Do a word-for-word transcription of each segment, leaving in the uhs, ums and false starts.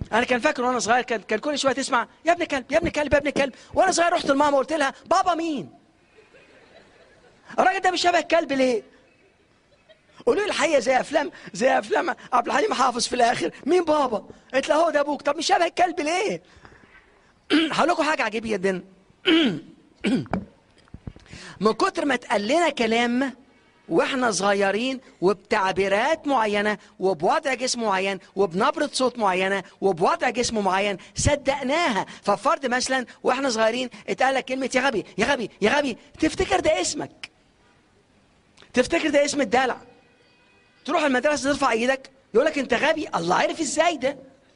انا كان فاكر وانا صغير كان كان كل شويه تسمع يا ابن كلب يا ابن كلب يا ابن كلب، وانا صغير رحت لماما قلت لها بابا مين؟ الراجل ده مش شبه الكلب ليه؟ قولوا لي الحقيقه زي افلام زي افلام عبد الحليم حافظ في الاخر، مين بابا؟ قلت له هو ده ابوك. طب مش شبه الكلب ليه؟ هقول لكم حاجه عجيبه جدا. من كتر ما اتقال لنا كلام واحنا صغيرين وبتعبيرات معينه وبوضع جسم معين وبنبره صوت معينه وبوضع جسم معين صدقناها. ففرض مثلا واحنا صغيرين اتقال لك كلمه يا غبي يا غبي يا غبي، تفتكر ده اسمك، تفتكر ده اسم الدلع، تروح المدرسه ترفع ايدك يقول لك انت غبي. الله، عارف ازاي ده؟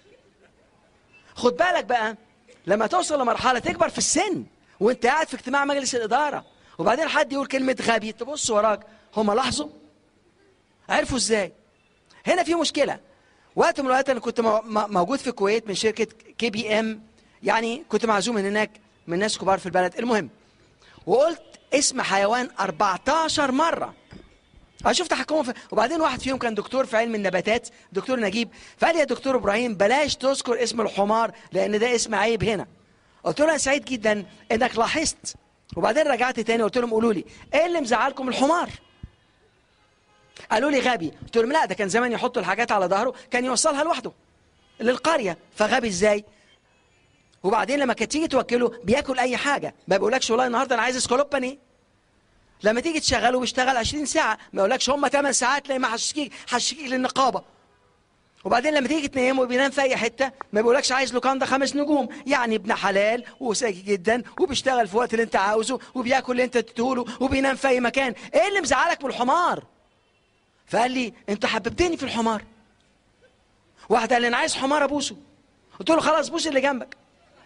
خد بالك بقى لما توصل لمرحله تكبر في السن وانت قاعد في اجتماع مجلس الاداره وبعدين حد يقول كلمه غبي، تبص وراك هم لاحظوا؟ عرفوا ازاي؟ هنا في مشكله. وقت من الاوقات انا كنت موجود في الكويت من شركه كي بي ام، يعني كنت معزوم من هناك من ناس كبار في البلد. المهم وقلت اسم حيوان أربعتاشر مره، انا شفت تحكمهم في... وبعدين واحد فيهم كان دكتور في علم النباتات، دكتور نجيب، فقال لي يا دكتور ابراهيم بلاش تذكر اسم الحمار لان ده اسم عيب هنا. قلت له انا سعيد جدا انك لاحظت. وبعدين رجعت تاني قلت لهم قولوا لي ايه اللي مزعلكم الحمار؟ قالوا لي غبي. قلت لهم لا، ده كان زمان يحطوا الحاجات على ظهره كان يوصلها لوحده للقريه، فغبي ازاي؟ وبعدين لما كانت تيجي توكله بياكل اي حاجه، ما بيقولكش والله النهارده انا عايز سكالوباني. لما تيجي تشغله بيشتغل عشرين ساعه، ما يقولكش هم ثمان ساعات لا ما حشكيك حشكيك للنقابه. وبعدين لما تيجي تنيمه بينام في اي حته، ما بيقولكش عايز لوكاندا خمس نجوم، يعني ابن حلال وساكي جدا وبيشتغل في وقت اللي انت عاوزه وبياكل اللي انت تديهوله وبينام في اي مكان. ايه اللي مزعلك من الحمار؟ فقال لي انت حببتني في الحمار. واحد قال لي انا عايز حمار ابوسه، قلت له خلاص بوس اللي جنبك.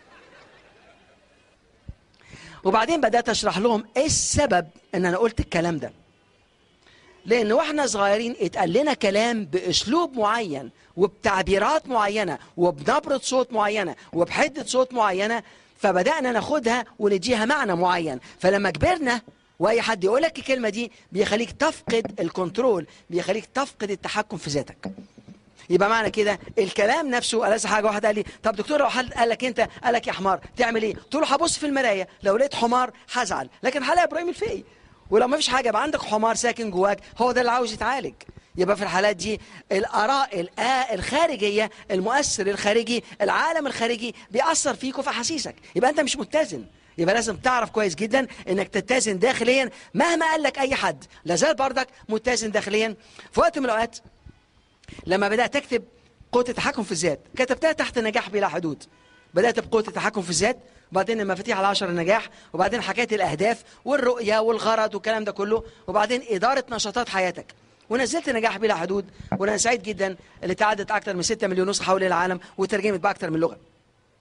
وبعدين بدات اشرح لهم ايه السبب ان انا قلت الكلام ده. لان واحنا صغيرين اتقال لنا كلام باسلوب معين وبتعبيرات معينه وبنبره صوت معينه وبحده صوت معينه، فبدانا ناخدها ونديها معنى معين. فلما كبرنا واي حد يقول لك الكلمه دي بيخليك تفقد الكنترول، بيخليك تفقد التحكم في ذاتك. يبقى معنى كده الكلام نفسه. ألذ حاجه واحد قال لي طب دكتور لو حد قال لك انت قال لك يا حمار تعمل ايه؟ قلت له هبص في المرايه لو لقيت حمار هزعل، لكن هلاقي ابراهيم الفقي. ولو ما فيش حاجه يبقى عندك حمار ساكن جواك هو ده اللي عاوز يتعالج. يبقى في الحالات دي الاراء الخارجيه، المؤثر الخارجي، العالم الخارجي بيأثر فيك وفي احاسيسك، يبقى انت مش متزن. يبقى لازم تعرف كويس جدا انك تتزن داخليا مهما قال لك اي حد، لازال بردك متزن داخليا. في وقت من الاوقات لما بدات اكتب قوه التحكم في الذات كتبتها تحت نجاح بلا حدود. بدات بقوه التحكم في الذات، وبعدين المفاتيح العشر النجاح، وبعدين حكايه الاهداف والرؤيه والغرض والكلام ده كله، وبعدين اداره نشاطات حياتك، ونزلت نجاح بلا حدود. وانا سعيد جدا اللي تعدت اكثر من ستة مليون نسخه حول العالم وترجمت باكثر من لغه.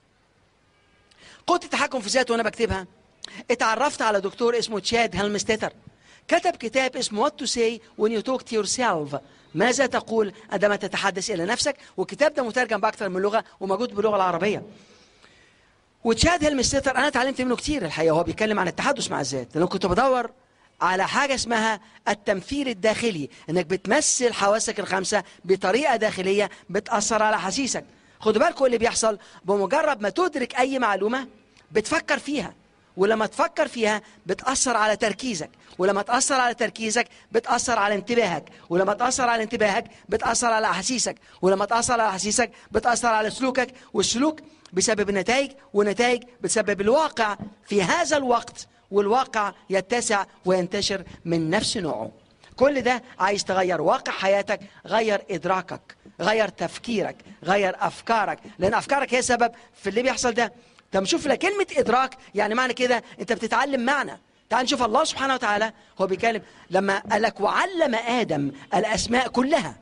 قوه التحكم في الذات وانا بكتبها اتعرفت على دكتور اسمه تشاد هيلمستيتر، كتب كتاب اسمه What to say when you talk to yourself، ماذا تقول عندما تتحدث الى نفسك، والكتاب ده مترجم باكثر من لغه وموجود باللغه العربيه. وتشاد هيلمستيتر انا اتعلمت منه كتير الحقيقه، وهو بيتكلم عن التحدث مع الذات. لانه كنت بدور على حاجه اسمها التمثيل الداخلي، انك بتمثل حواسك الخمسه بطريقه داخليه بتاثر على احاسيسك. خدوا بالكم اللي بيحصل بمجرد ما تدرك اي معلومه بتفكر فيها، ولما تفكر فيها بتأثر على تركيزك، ولما تأثر على تركيزك بتأثر على انتباهك، ولما تأثر على انتباهك بتأثر على أحاسيسك، ولما تأثر على أحاسيسك بتأثر على سلوكك، والسلوك بسبب النتائج، والنتائج بسبب الواقع في هذا الوقت، والواقع يتسع وينتشر من نفس نوعه. كل ده عايز تغير واقع حياتك، غير إدراكك، غير تفكيرك، غير أفكارك، لأن أفكارك هي سبب في اللي بيحصل ده. طب شوف لك كلمة إدراك يعني معنى كده أنت بتتعلم معنى. تعال نشوف الله سبحانه وتعالى هو بيتكلم لما قال لك وعلم آدم الأسماء كلها.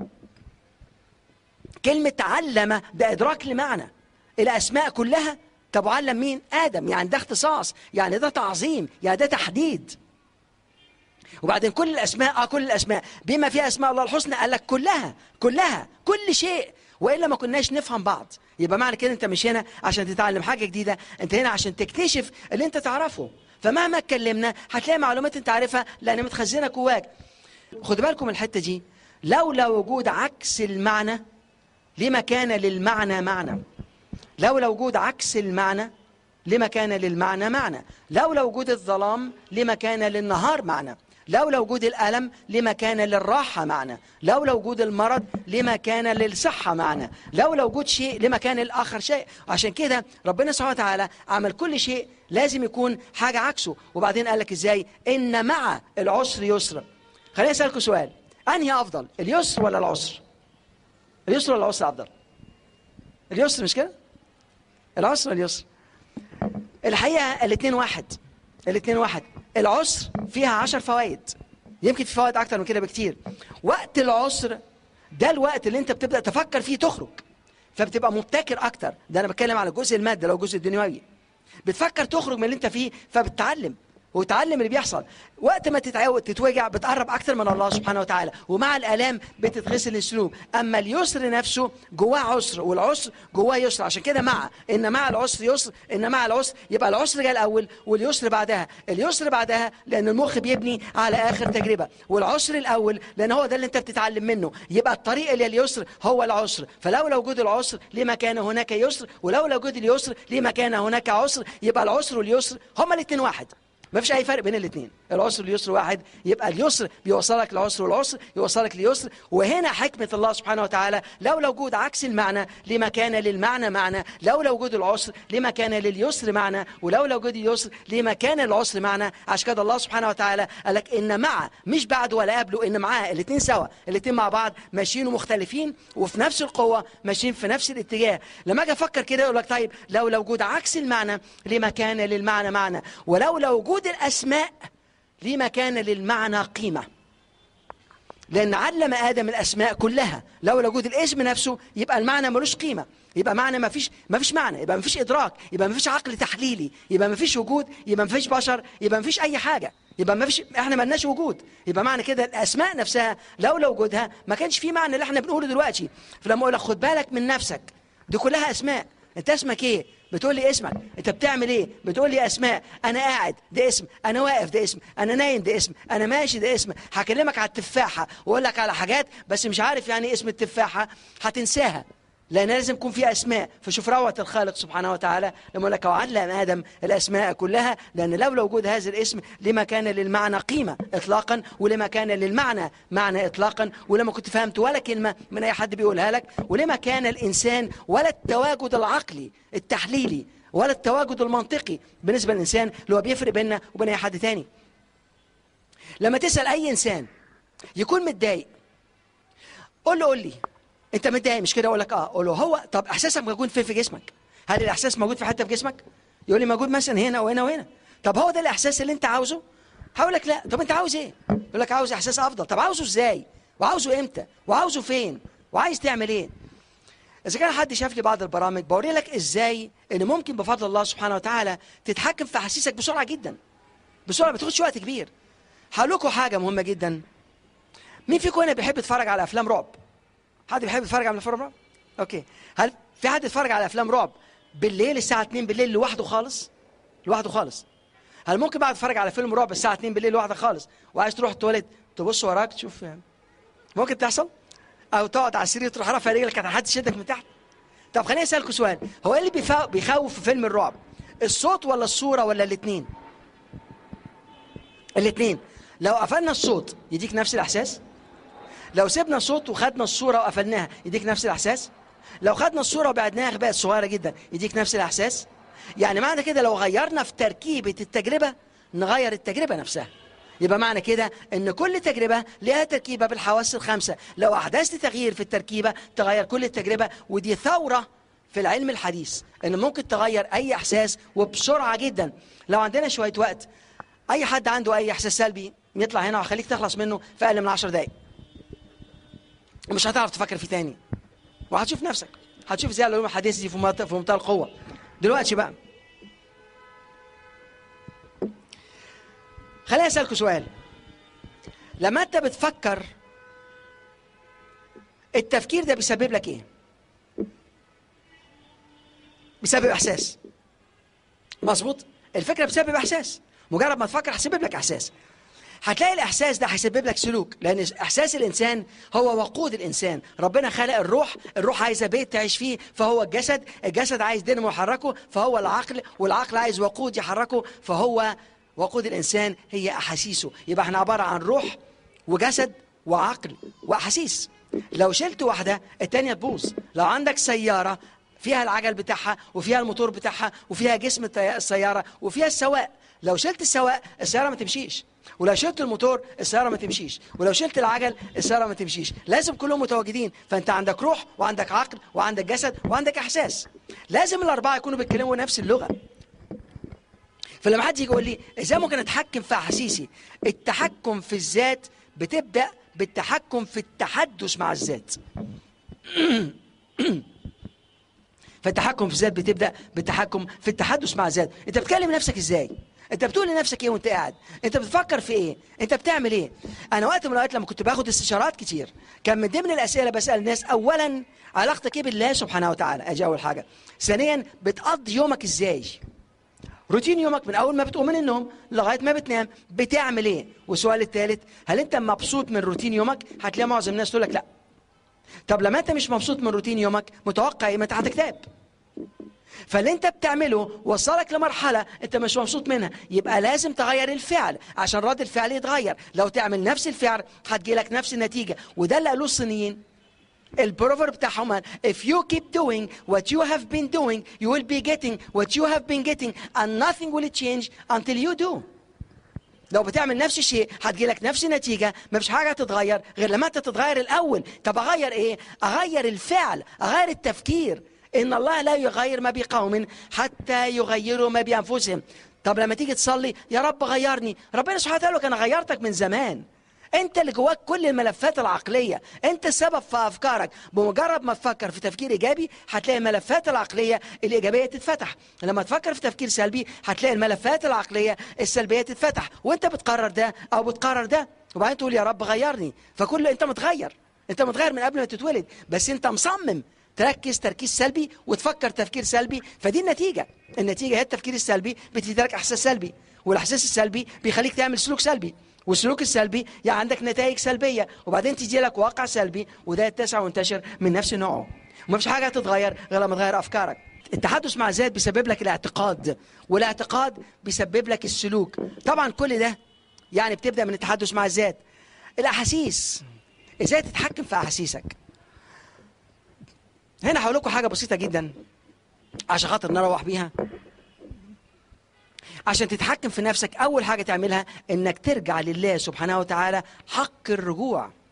كلمة علم ده إدراك لمعنى الأسماء كلها. طب وعلم مين؟ آدم، يعني ده اختصاص، يعني ده تعظيم، يعني ده تحديد. وبعدين كل الأسماء آه كل الأسماء بما فيها أسماء الله الحسنى، قال لك كلها كلها كل شيء، وإلا ما كناش نفهم بعض. يبقى معنى كده أنت مش هنا عشان تتعلم حاجة جديدة، أنت هنا عشان تكتشف اللي أنت تعرفه. فمهما اتكلمنا هتلاقي معلومات أنت عارفها لأن متخزنة جواك. خدوا بالكم الحتة دي، لولا وجود عكس المعنى لما كان للمعنى معنى. لولا وجود عكس المعنى لما كان للمعنى معنى، لولا وجود الظلام لما كان للنهار معنى، لولا وجود الألم لما كان للراحة معنى، لولا وجود المرض لما كان للصحة معنى، لولا وجود شيء لما كان الآخر شيء. عشان كده ربنا سبحانه وتعالى عمل كل شيء لازم يكون حاجة عكسه. وبعدين قال لك إزاي؟ إن مع العسر يسر. خليني أسألكم سؤال، أنهي أفضل، اليسر ولا العسر؟ اليسر ولا العسر أفضل؟ اليسر، مش كده؟ العسر اليسر. الحقيقة الاثنين واحد، الاثنين واحد. العسر فيها عشر فوائد، يمكن في فوائد أكتر من كده بكتير. وقت العسر ده الوقت اللي أنت بتبدأ تفكر فيه تخرج، فبتبقى مبتكر أكتر. ده أنا بتكلم على الجزء المادي، لو الجزء الدنيوي بتفكر تخرج من اللي أنت فيه، فبتتعلم وتعلم اللي بيحصل. وقت ما تتعود تتوجع بتقرب اكتر من الله سبحانه وتعالى، ومع الالام بتتغسل الذنوب. اما اليسر نفسه جواه عسر، والعسر جواه يسر. عشان كده مع ان مع العسر يسر، ان مع العسر يبقى العسر جاي الاول واليسر بعدها، اليسر بعدها لان المخ بيبني على اخر تجربه، والعسر الاول لان هو ده اللي انت بتتعلم منه. يبقى الطريق الى اليسر هو العسر. فلولا وجود العسر لما كان هناك يسر، ولولا وجود اليسر لما كان هناك عسر. يبقى العسر واليسر هما الاثنين واحد، ما فيش اي فرق بين الاثنين. العسر واليسر واحد. يبقى اليسر بيوصلك للعسر، والعسر يوصلك لليسر. وهنا حكمة الله سبحانه وتعالى، لولا وجود عكس المعنى لما كان للمعنى معنى، لولا وجود العسر لما كان لليسر معنى، ولولا وجود اليسر لما كان للعسر معنى. عشان كده الله سبحانه وتعالى قال لك ان مع، مش بعد ولا قبله، ان معاه الاثنين سوا، الاثنين مع بعض ماشيين ومختلفين وفي نفس القوة، ماشيين في نفس الاتجاه. لما اجي افكر كده اقول لك طيب لولا وجود عكس المعنى لما كان للمعنى معنى، ولولا وجود الأسماء لما كان للمعنى قيمة. لأن علم آدم الأسماء كلها، لولا وجود الاسم نفسه يبقى المعنى ملوش قيمة، يبقى معنى ما فيش ما فيش معنى، يبقى ما فيش إدراك، يبقى ما فيش عقل تحليلي، يبقى ما فيش وجود، يبقى ما فيش بشر، يبقى ما فيش أي حاجة، يبقى ما فيش، احنا ما لناش وجود. يبقى معنى كده الأسماء نفسها لولا وجودها ما كانش في معنى اللي احنا بنقوله دلوقتي. فلما أقول لك خد بالك من نفسك، دي كلها أسماء. أنت اسمك إيه؟ بتقول لي اسمك. انت بتعمل ايه؟ بتقول لي اسماء. انا قاعد ده اسم، انا واقف ده اسم، انا نايم ده اسم، انا ماشي ده اسم. هكلمك على التفاحه واقول لك على حاجات بس مش عارف يعني اسم التفاحه، هتنساها، لان لازم يكون في اسماء. فشوف روعه الخالق سبحانه وتعالى لما يقول لك وعلم ادم الاسماء كلها، لان لولا وجود هذا الاسم لما كان للمعنى قيمه اطلاقا، ولما كان للمعنى معنى اطلاقا، ولما كنت فهمت ولا كلمه من اي حد بيقولها لك، ولما كان الانسان ولا التواجد العقلي التحليلي ولا التواجد المنطقي بالنسبه للانسان اللي هو بيفرق بيننا وبين اي حد تاني. لما تسال اي انسان يكون متضايق، قول له قول لي انت متضايق مش كده؟ اقول لك اه. اقول له هو طب احساسك موجود فين في جسمك؟ هل الاحساس موجود في حته في جسمك؟ يقول لي موجود مثلا هنا وهنا وهنا. طب هو ده الاحساس اللي انت عاوزه؟ هقول لك لا. طب انت عاوز ايه؟ يقول لك عاوز احساس افضل. طب عاوزه ازاي؟ وعاوزه امتى؟ وعاوزه فين؟ وعايز تعمل ايه؟ اذا كان حد شاف لي بعض البرامج بوري لك ازاي ان ممكن بفضل الله سبحانه وتعالى تتحكم في احاسيسك بسرعه جدا، بسرعه ما تاخدش وقت كبير. هقول لكم حاجه مهمه جدا. مين فيكم هنا بيحب يتفرج على افلام رعب؟ حد بيحب يتفرج على افلام رعب؟ اوكي. هل في حد يتفرج على افلام رعب بالليل الساعه اتنين بالليل لوحده خالص؟ لوحده خالص. هل ممكن بعد تتفرج على فيلم رعب الساعه اتنين بالليل لوحدك خالص وعايز تروح التواليت تبص وراك تشوف؟ ممكن تحصل؟ او تقعد على السرير تروح رافع رجلك عشان حد يشدك من تحت؟ طب خليني اسالكم سؤال، هو ايه اللي بيخوف في فيلم الرعب؟ الصوت ولا الصوره ولا الاثنين؟ الاثنين. لو قفلنا الصوت يديك نفس الاحساس؟ لو سيبنا الصوت وخدنا الصوره وقفلناها يديك نفس الاحساس؟ لو خدنا الصوره وبعدناها بقت صغيره جدا يديك نفس الاحساس؟ يعني معنى كده لو غيرنا في تركيبه التجربه نغير التجربه نفسها. يبقى معنى كده ان كل تجربه لها تركيبه بالحواس الخمسه، لو احدثت تغيير في التركيبه تغير كل التجربه. ودي ثوره في العلم الحديث ان ممكن تغير اي احساس وبسرعه جدا. لو عندنا شويه وقت، اي حد عنده اي احساس سلبي يطلع هنا وخليك تخلص منه في اقل من عشر دقائق، ومش هتعرف تفكر فيه تاني، وهتشوف نفسك، هتشوف ازاي العلوم الحديثه دي في منتهى القوه. دلوقتي بقى خليني اسالكوا سؤال. لما انت بتفكر التفكير ده بيسبب لك ايه؟ بيسبب احساس، مظبوط؟ الفكره بتسبب احساس، مجرد ما تفكر هتسبب لك احساس. هتلاقي الاحساس ده هيسبب لك سلوك، لان احساس الانسان هو وقود الانسان. ربنا خلق الروح، الروح عايزه بيت تعيش فيه فهو الجسد، الجسد عايز دينامو يحركه فهو العقل، والعقل عايز وقود يحركه فهو وقود الانسان هي احاسيسه. يبقى احنا عباره عن روح وجسد وعقل واحاسيس. لو شلت واحده التانيه تبوظ. لو عندك سياره فيها العجل بتاعها وفيها الموتور بتاعها وفيها جسم السياره وفيها السواق، لو شلت السواق السياره ما تمشيش، ولو شلت الموتور السياره ما تمشيش، ولو شلت العجل السياره ما تمشيش. لازم كلهم متواجدين. فانت عندك روح وعندك عقل وعندك جسد وعندك احساس. لازم الاربعه يكونوا بيتكلموا نفس اللغه. فلما حد يجي يقول لي ازاي ممكن اتحكم في احاسيسي، التحكم في الذات بتبدا بالتحكم في التحدث مع الذات. فالتحكم في الذات بتبدا بالتحكم في التحدث مع الذات. انت بتكلم نفسك ازاي؟ انت بتقول لنفسك ايه وانت قاعد؟ انت بتفكر في ايه؟ انت بتعمل ايه؟ انا وقت من الاوقات لما كنت باخد استشارات كتير كان من ضمن الاسئله بسال الناس، اولا علاقتك ايه بالله سبحانه وتعالى؟ اجي اول حاجه. ثانيا بتقضي يومك ازاي؟ روتين يومك من اول ما بتقوم من النوم لغايه ما بتنام بتعمل ايه؟ والسؤال الثالث، هل انت مبسوط من روتين يومك؟ هتلاقي معظم الناس تقول لك لا. طب لما انت مش مبسوط من روتين يومك متوقع ايه؟ ما انت هتكتئب. فاللي انت بتعمله وصلك لمرحله انت مش مبسوط منها، يبقى لازم تغير الفعل عشان رد الفعل يتغير. لو تعمل نفس الفعل هتجي لك نفس النتيجه. وده اللي قالوه الصينيين، البروفر بتاعهم if you keep doing what you have been doing you will be getting what you have been getting and nothing will change until you do. لو بتعمل نفس الشيء هتجي لك نفس النتيجه، مفيش حاجه تتغير غير لما انت تتغير الاول. طب اغير ايه؟ اغير الفعل، اغير التفكير. ان الله لا يغير ما بقوم حتى يغيروا ما بانفسهم. طب لما تيجي تصلي يا رب غيرني، ربنا سبحانه وتعالى كان غيرتك من زمان. انت اللي جواك كل الملفات العقليه، انت السبب في افكارك. بمجرد ما تفكر في تفكير ايجابي هتلاقي الملفات العقليه الايجابيه تتفتح، لما تفكر في تفكير سلبي هتلاقي الملفات العقليه السلبيه تتفتح. وانت بتقرر ده او بتقرر ده وبعدين تقول يا رب غيرني. فكل انت متغير، انت متغير من قبل ما تتولد، بس انت مصمم تركز تركيز سلبي وتفكر تفكير سلبي. فدي النتيجه. النتيجه هي التفكير السلبي بتديلك احساس سلبي، والاحساس السلبي بيخليك تعمل سلوك سلبي، والسلوك السلبي يعني عندك نتائج سلبيه، وبعدين تجي لك واقع سلبي وده يتسع وينتشر من نفس نوعه. ومفيش حاجه هتتغير غير لما تغير افكارك. التحدث مع الذات بيسبب لك الاعتقاد، والاعتقاد بيسبب لك السلوك. طبعا كل ده يعني بتبدا من التحدث مع الذات. الاحاسيس، ازاي تتحكم في احاسيسك؟ هنا هقول لكم حاجه بسيطه جدا عشان خاطر نروح بيها. عشان تتحكم في نفسك اول حاجه تعملها انك ترجع لله سبحانه وتعالى حق الرجوع.